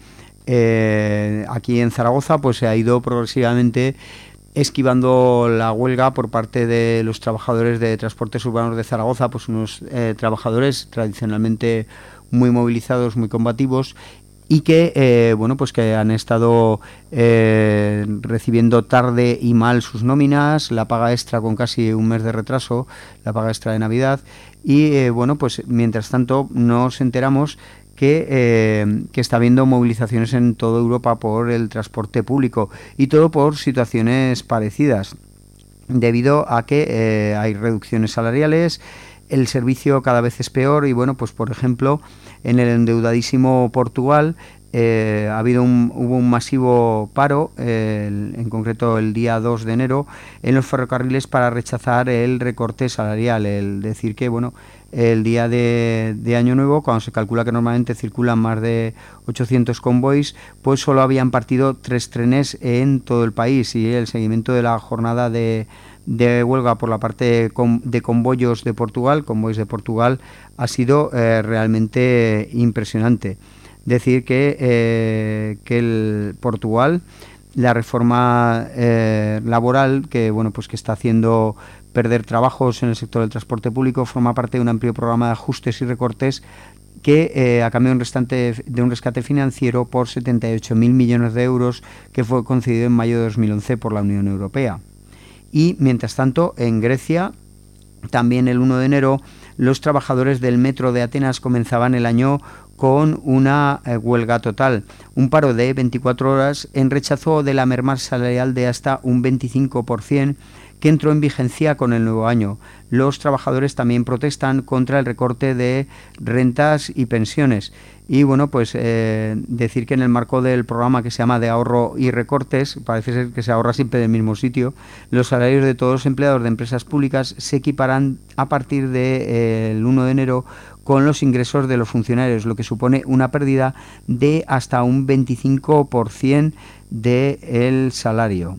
eh, aquí en Zaragoza pues se ha ido progresivamente esquivando la huelga por parte de los trabajadores de transportes urbanos de Zaragoza, pues unos eh, trabajadores tradicionalmente muy movilizados, muy combativos, y que eh, bueno, pues que han estado eh, recibiendo tarde y mal sus nóminas, la paga extra con casi un mes de retraso, la paga extra de Navidad, y eh, bueno, pues mientras tanto nos enteramos que, eh, que está habiendo movilizaciones en toda Europa por el transporte público, y todo por situaciones parecidas, debido a que eh, hay reducciones salariales, el servicio cada vez es peor, y bueno, pues por ejemplo, en el endeudadísimo Portugal eh, ha habido un, hubo un masivo paro, eh, el, en concreto el día dos de enero, en los ferrocarriles para rechazar el recorte salarial, el decir que, bueno, el día de, de Año Nuevo, cuando se calcula que normalmente circulan más de ochocientos convoys, pues solo habían partido tres trenes en todo el país, y el seguimiento de la jornada de, de huelga por la parte de convoyos de Portugal, convoys de Portugal, ha sido eh, realmente impresionante. Decir que, eh, que el Portugal, la reforma eh, laboral que bueno pues que está haciendo perder trabajos en el sector del transporte público, forma parte de un amplio programa de ajustes y recortes que eh, a cambio de un, restante, de un rescate financiero por setenta y ocho mil millones de euros que fue concedido en mayo de dos mil once por la Unión Europea. Y mientras tanto, en Grecia, también el uno de enero, los trabajadores del metro de Atenas comenzaban el año con una eh, huelga total, un paro de veinticuatro horas en rechazo de la merma salarial de hasta un veinticinco por ciento que entró en vigencia con el nuevo año. Los trabajadores también protestan contra el recorte de rentas y pensiones. Y bueno, pues eh, decir que en el marco del programa que se llama de ahorro y recortes, parece ser que se ahorra siempre del mismo sitio, los salarios de todos los empleados de empresas públicas se equiparán a partir del de, eh, uno de enero con los ingresos de los funcionarios, lo que supone una pérdida de hasta un veinticinco por ciento del salario.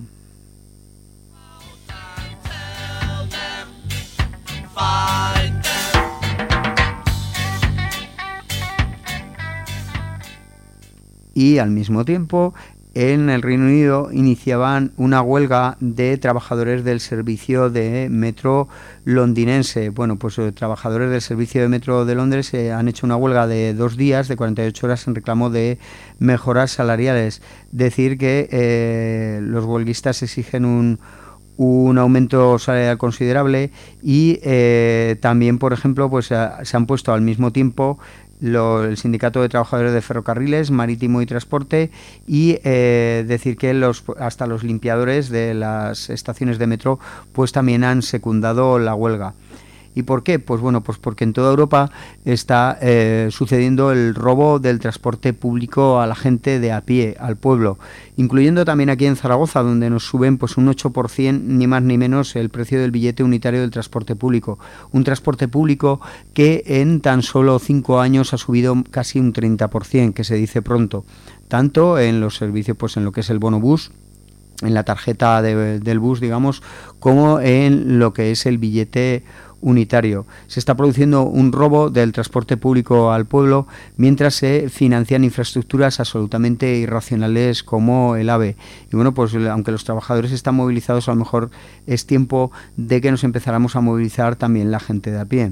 Y al mismo tiempo, en el Reino Unido iniciaban una huelga de trabajadores del servicio de metro londinense. Bueno, pues eh, trabajadores del servicio de metro de Londres eh, han hecho una huelga de dos días, de cuarenta y ocho horas, en reclamo de mejoras salariales. Decir que eh, los huelguistas exigen un un aumento salarial considerable y eh, también, por ejemplo, pues a, se han puesto al mismo tiempo Lo, el Sindicato de Trabajadores de Ferrocarriles, Marítimo y Transporte, y eh, decir que los, hasta los limpiadores de las estaciones de metro pues también han secundado la huelga. ¿Y por qué? Pues bueno, pues porque en toda Europa está eh, sucediendo el robo del transporte público a la gente de a pie, al pueblo, incluyendo también aquí en Zaragoza, donde nos suben pues un ocho por ciento, ni más ni menos, el precio del billete unitario del transporte público. Un transporte público que en tan solo cinco años ha subido casi un treinta por ciento, que se dice pronto, tanto en los servicios, pues en lo que es el bono bus, en la tarjeta de, del bus, digamos, como en lo que es el billete unitario. Se está produciendo un robo del transporte público al pueblo mientras se financian infraestructuras absolutamente irracionales como el AVE. Y bueno, pues aunque los trabajadores están movilizados, a lo mejor es tiempo de que nos empezáramos a movilizar también la gente de a pie.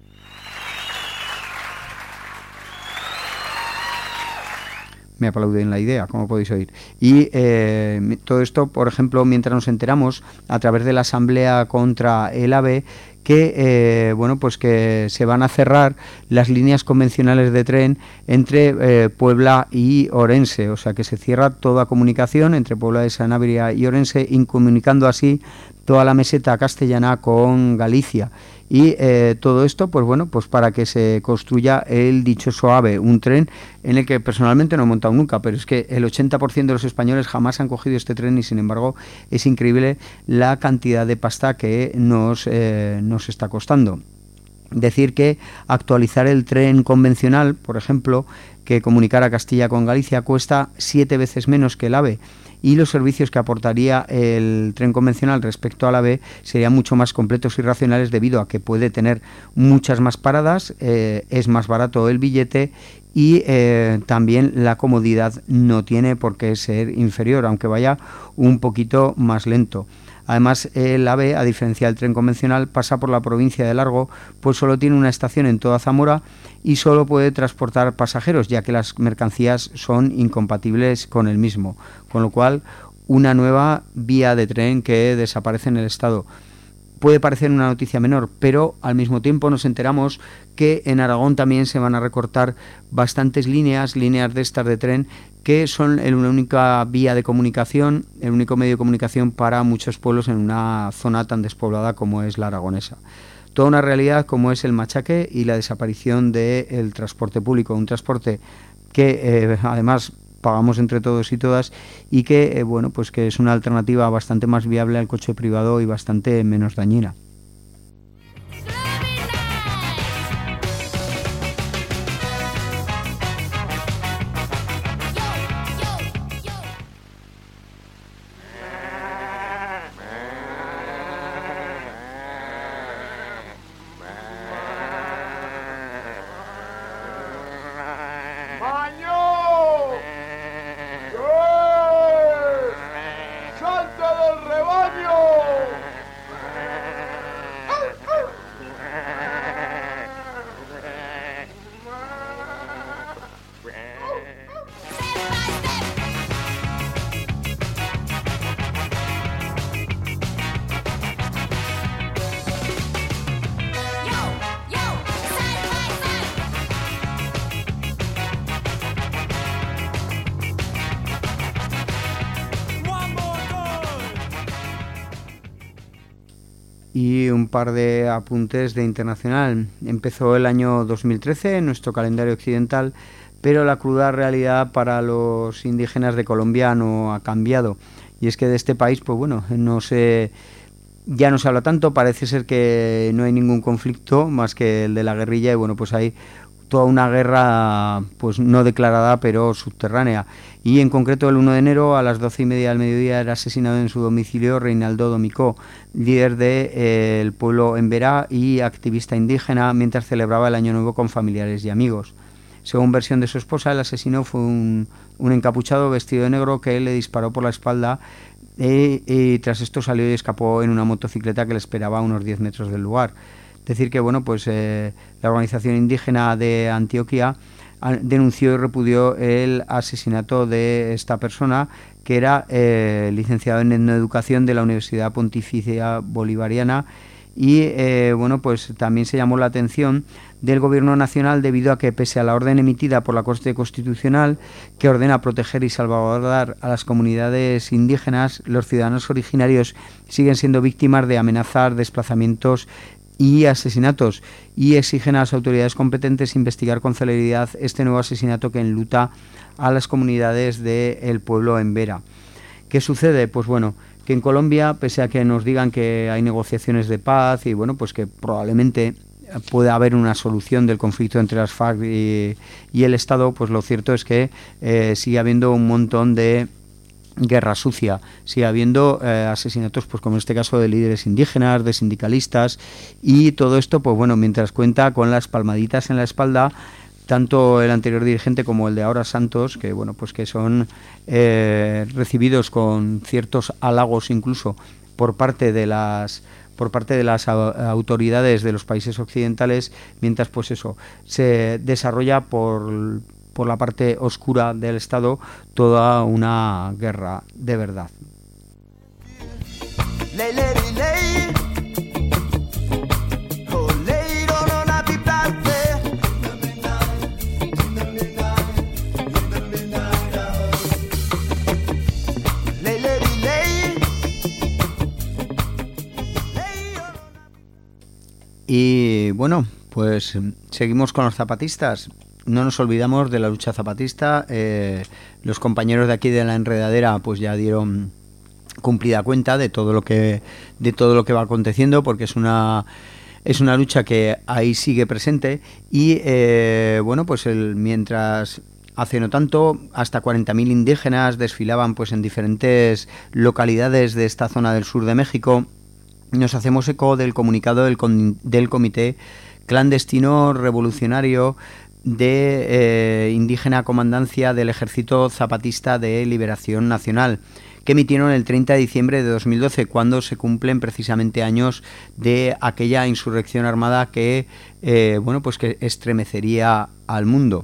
Me aplauden la idea, como podéis oír. Y eh, todo esto, por ejemplo, mientras nos enteramos a través de la Asamblea contra el AVE, que eh, bueno, pues que se van a cerrar las líneas convencionales de tren entre eh, Puebla y Orense, o sea que se cierra toda comunicación entre Puebla de Sanabria y Orense, incomunicando así toda la meseta castellana con Galicia. Y eh, todo esto, pues bueno, pues para que se construya el dichoso AVE, un tren en el que personalmente no he montado nunca, pero es que el ochenta por ciento de los españoles jamás han cogido este tren y sin embargo es increíble la cantidad de pasta que nos, eh, nos está costando. Decir que actualizar el tren convencional, por ejemplo, que comunicar a Castilla con Galicia, cuesta siete veces menos que el AVE, y los servicios que aportaría el tren convencional respecto al AVE serían mucho más completos y racionales debido a que puede tener muchas más paradas, eh, es más barato el billete y eh, también la comodidad no tiene por qué ser inferior, aunque vaya un poquito más lento. Además, el AVE, a diferencia del tren convencional, pasa por la provincia de Largo, pues solo tiene una estación en toda Zamora y solo puede transportar pasajeros, ya que las mercancías son incompatibles con el mismo. Con lo cual, una nueva vía de tren que desaparece en el Estado. Puede parecer una noticia menor, pero al mismo tiempo nos enteramos que en Aragón también se van a recortar bastantes líneas, líneas de estas de tren, que son una única vía de comunicación, el único medio de comunicación para muchos pueblos en una zona tan despoblada como es la aragonesa. Toda una realidad como es el machaque y la desaparición del transporte público, un transporte que eh, además pagamos entre todos y todas y que eh, bueno, pues que es una alternativa bastante más viable al coche privado y bastante menos dañina. y un par de apuntes de internacional. Empezó el año dos mil trece en nuestro calendario occidental, pero la cruda realidad para los indígenas de Colombia no ha cambiado. Y es que de este país, pues bueno, no se, ya no se habla tanto, parece ser que no hay ningún conflicto más que el de la guerrilla, y bueno, pues hay toda una guerra pues no declarada pero subterránea. Y en concreto el uno de enero a las doce y media del mediodía era asesinado en su domicilio Reinaldo Domicó, líder del de, eh, pueblo Emberá y activista indígena, mientras celebraba el Año Nuevo con familiares y amigos. Según versión de su esposa, el asesino fue un, un encapuchado vestido de negro que le disparó por la espalda y, y tras esto salió y escapó en una motocicleta que le esperaba a unos diez metros del lugar. Decir que bueno, pues eh, la organización indígena de Antioquia a, denunció y repudió el asesinato de esta persona, que era eh, licenciado en etnoeducación de la Universidad Pontificia Bolivariana, y eh, bueno, pues también se llamó la atención del Gobierno Nacional debido a que, pese a la orden emitida por la Corte Constitucional que ordena proteger y salvaguardar a las comunidades indígenas, los ciudadanos originarios siguen siendo víctimas de amenazas, desplazamientos y asesinatos, y exigen a las autoridades competentes investigar con celeridad este nuevo asesinato que enluta a las comunidades del pueblo Emberá. ¿Qué sucede? Pues bueno, que en Colombia, pese a que nos digan que hay negociaciones de paz y bueno, pues que probablemente puede haber una solución del conflicto entre las FARC y, y el Estado, pues lo cierto es que eh, sigue habiendo un montón de guerra sucia, sigue habiendo eh, asesinatos, pues como en este caso de líderes indígenas, de sindicalistas, y todo esto, pues bueno, mientras cuenta con las palmaditas en la espalda, tanto el anterior dirigente como el de ahora Santos, que bueno, pues que son eh, recibidos con ciertos halagos incluso por parte de las por parte de las autoridades de los países occidentales, mientras pues eso se desarrolla por por la parte oscura del Estado toda una guerra de verdad. Y bueno, pues seguimos con los zapatistas. No nos olvidamos de la lucha zapatista. Eh, los compañeros de aquí de la enredadera pues ya dieron cumplida cuenta de todo lo que de todo lo que va aconteciendo, porque es una es una lucha que ahí sigue presente. Y eh, bueno, pues el, mientras hace no tanto hasta cuarenta mil indígenas desfilaban pues en diferentes localidades de esta zona del sur de México, nos hacemos eco del comunicado del, del Comité Clandestino Revolucionario de eh, Indígena Comandancia del Ejército Zapatista de Liberación Nacional, que emitieron el treinta de diciembre de dos mil doce, cuando se cumplen precisamente años de aquella insurrección armada que eh, bueno, pues que estremecería al mundo,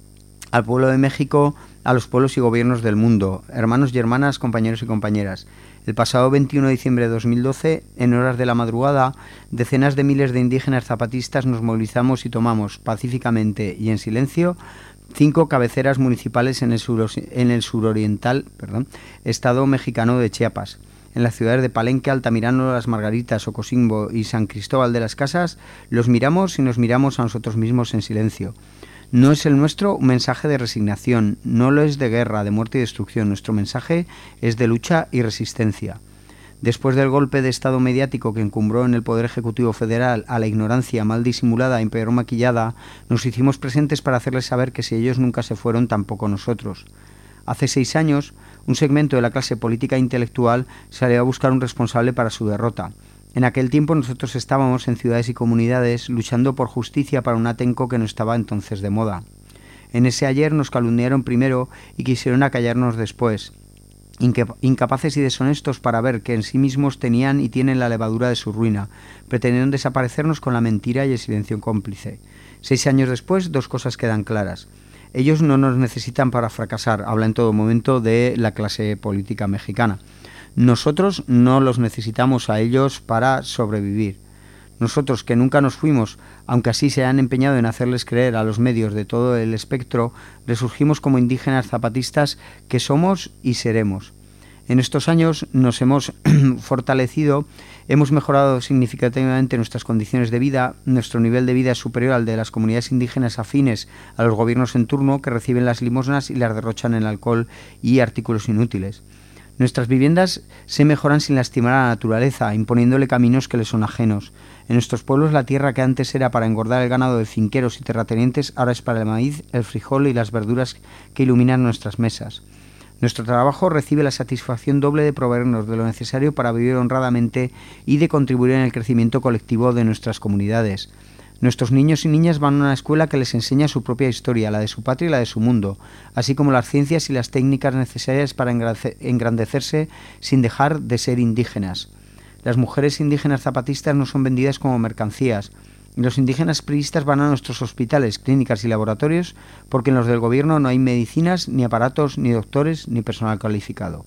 al pueblo de México, a los pueblos y gobiernos del mundo, hermanos y hermanas, compañeros y compañeras. El pasado veintiuno de diciembre de dos mil doce, en horas de la madrugada, decenas de miles de indígenas zapatistas nos movilizamos y tomamos pacíficamente y en silencio cinco cabeceras municipales en el, sur, en el suroriental perdón, estado mexicano de Chiapas. En las ciudades de Palenque, Altamirano, Las Margaritas, Ocosingo y San Cristóbal de las Casas, los miramos y nos miramos a nosotros mismos en silencio. No es el nuestro un mensaje de resignación, no lo es de guerra, de muerte y destrucción. Nuestro mensaje es de lucha y resistencia. Después del golpe de Estado mediático que encumbró en el Poder Ejecutivo Federal a la ignorancia mal disimulada y peor maquillada, nos hicimos presentes para hacerles saber que si ellos nunca se fueron, tampoco nosotros. Hace seis años, un segmento de la clase política e intelectual salió a buscar un responsable para su derrota. En aquel tiempo nosotros estábamos en ciudades y comunidades luchando por justicia para un Atenco que no estaba entonces de moda. En ese ayer nos calumniaron primero y quisieron acallarnos después, incapaces y deshonestos para ver que en sí mismos tenían y tienen la levadura de su ruina. Pretendieron desaparecernos con la mentira y el silencio cómplice. Seis años después, dos cosas quedan claras. Ellos no nos necesitan para fracasar, habla en todo momento de la clase política mexicana. Nosotros no los necesitamos a ellos para sobrevivir. Nosotros, que nunca nos fuimos, aunque así se han empeñado en hacerles creer a los medios de todo el espectro, resurgimos como indígenas zapatistas que somos y seremos. En estos años nos hemos fortalecido, hemos mejorado significativamente nuestras condiciones de vida, nuestro nivel de vida es superior al de las comunidades indígenas afines a los gobiernos en turno que reciben las limosnas y las derrochan en alcohol y artículos inútiles. Nuestras viviendas se mejoran sin lastimar a la naturaleza, imponiéndole caminos que le son ajenos. En nuestros pueblos la tierra que antes era para engordar el ganado de finqueros y terratenientes ahora es para el maíz, el frijol y las verduras que iluminan nuestras mesas. Nuestro trabajo recibe la satisfacción doble de proveernos de lo necesario para vivir honradamente y de contribuir en el crecimiento colectivo de nuestras comunidades. Nuestros niños y niñas van a una escuela que les enseña su propia historia, la de su patria y la de su mundo, así como las ciencias y las técnicas necesarias para engrandecerse sin dejar de ser indígenas. Las mujeres indígenas zapatistas no son vendidas como mercancías. Los indígenas priistas van a nuestros hospitales, clínicas y laboratorios porque en los del gobierno no hay medicinas, ni aparatos, ni doctores, ni personal calificado.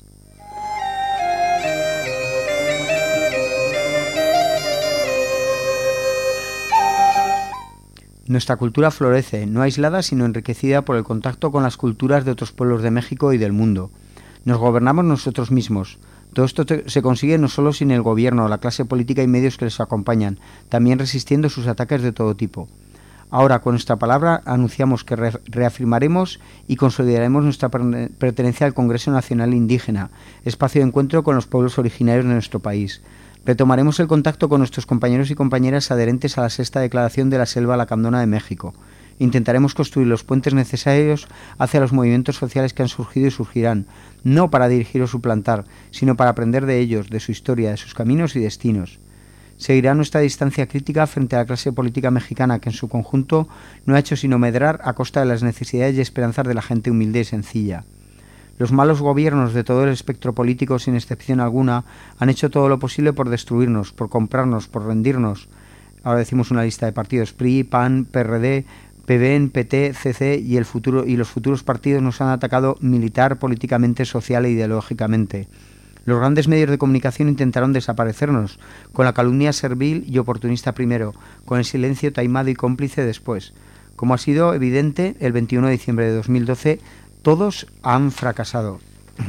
Nuestra cultura florece, no aislada sino enriquecida por el contacto con las culturas de otros pueblos de México y del mundo. Nos gobernamos nosotros mismos. Todo esto se consigue no solo sin el gobierno, la clase política y medios que les acompañan, también resistiendo sus ataques de todo tipo. Ahora, con nuestra palabra, anunciamos que re reafirmaremos y consolidaremos nuestra pertenencia al Congreso Nacional Indígena, espacio de encuentro con los pueblos originarios de nuestro país. Retomaremos el contacto con nuestros compañeros y compañeras adherentes a la sexta Declaración de la Selva Lacandona de México. Intentaremos construir los puentes necesarios hacia los movimientos sociales que han surgido y surgirán, no para dirigir o suplantar, sino para aprender de ellos, de su historia, de sus caminos y destinos. Seguirá nuestra distancia crítica frente a la clase política mexicana que en su conjunto no ha hecho sino medrar a costa de las necesidades y esperanzas de la gente humilde y sencilla. Los malos gobiernos de todo el espectro político, sin excepción alguna, han hecho todo lo posible por destruirnos, por comprarnos, por rendirnos. Ahora decimos una lista de partidos: P R I, P A N, P R D, P B E N, P T, C C y, el futuro, y los futuros partidos nos han atacado militar, políticamente, social e ideológicamente. Los grandes medios de comunicación intentaron desaparecernos, con la calumnia servil y oportunista primero, con el silencio taimado y cómplice después. Como ha sido evidente, el veintiuno de diciembre de dos mil doce, todos han fracasado.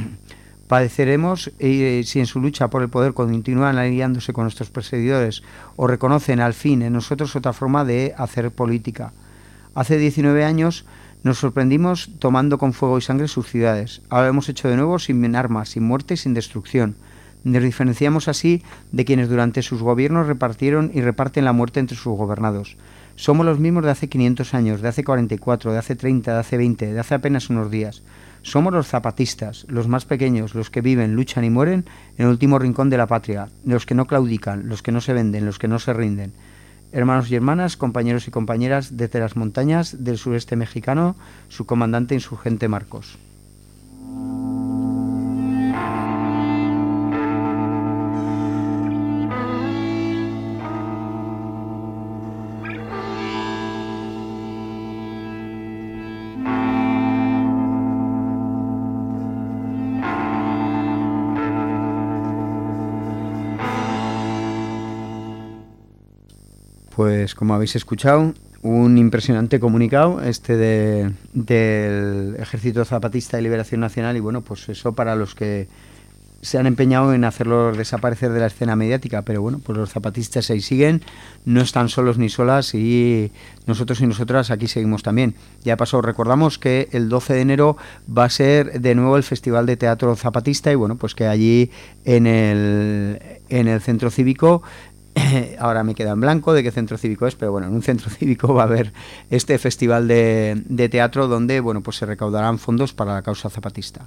Padeceremos eh, si en su lucha por el poder continúan aliándose con nuestros perseguidores o reconocen al fin en nosotros otra forma de hacer política. Hace diecinueve años nos sorprendimos tomando con fuego y sangre sus ciudades. Ahora lo hemos hecho de nuevo sin armas, sin muerte y sin destrucción. Nos diferenciamos así de quienes durante sus gobiernos repartieron y reparten la muerte entre sus gobernados. Somos los mismos de hace quinientos años, de hace cuarenta y cuatro, de hace treinta, de hace veinte, de hace apenas unos días. Somos los zapatistas, los más pequeños, los que viven, luchan y mueren en el último rincón de la patria, los que no claudican, los que no se venden, los que no se rinden. Hermanos y hermanas, compañeros y compañeras desde las montañas del sureste mexicano, su comandante insurgente Marcos. Pues como habéis escuchado, un impresionante comunicado este de, del Ejército Zapatista de Liberación Nacional y bueno, pues eso para los que se han empeñado en hacerlos desaparecer de la escena mediática, pero bueno, pues los zapatistas ahí siguen, no están solos ni solas y nosotros y nosotras aquí seguimos también. Ya pasó, recordamos que el doce de enero va a ser de nuevo el Festival de Teatro Zapatista y bueno, pues que allí en el, en el Centro Cívico, ahora me queda en blanco de qué centro cívico es, pero bueno, en un centro cívico va a haber este festival de, de teatro donde, bueno, pues se recaudarán fondos para la causa zapatista.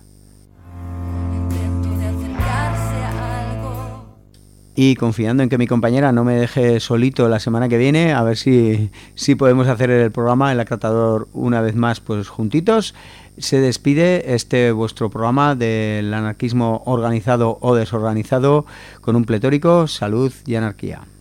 Y confiando en que mi compañera no me deje solito la semana que viene, a ver si, si podemos hacer el programa El Acratador una vez más, pues juntitos. Se despide este vuestro programa del anarquismo organizado o desorganizado con un pletórico: salud y anarquía.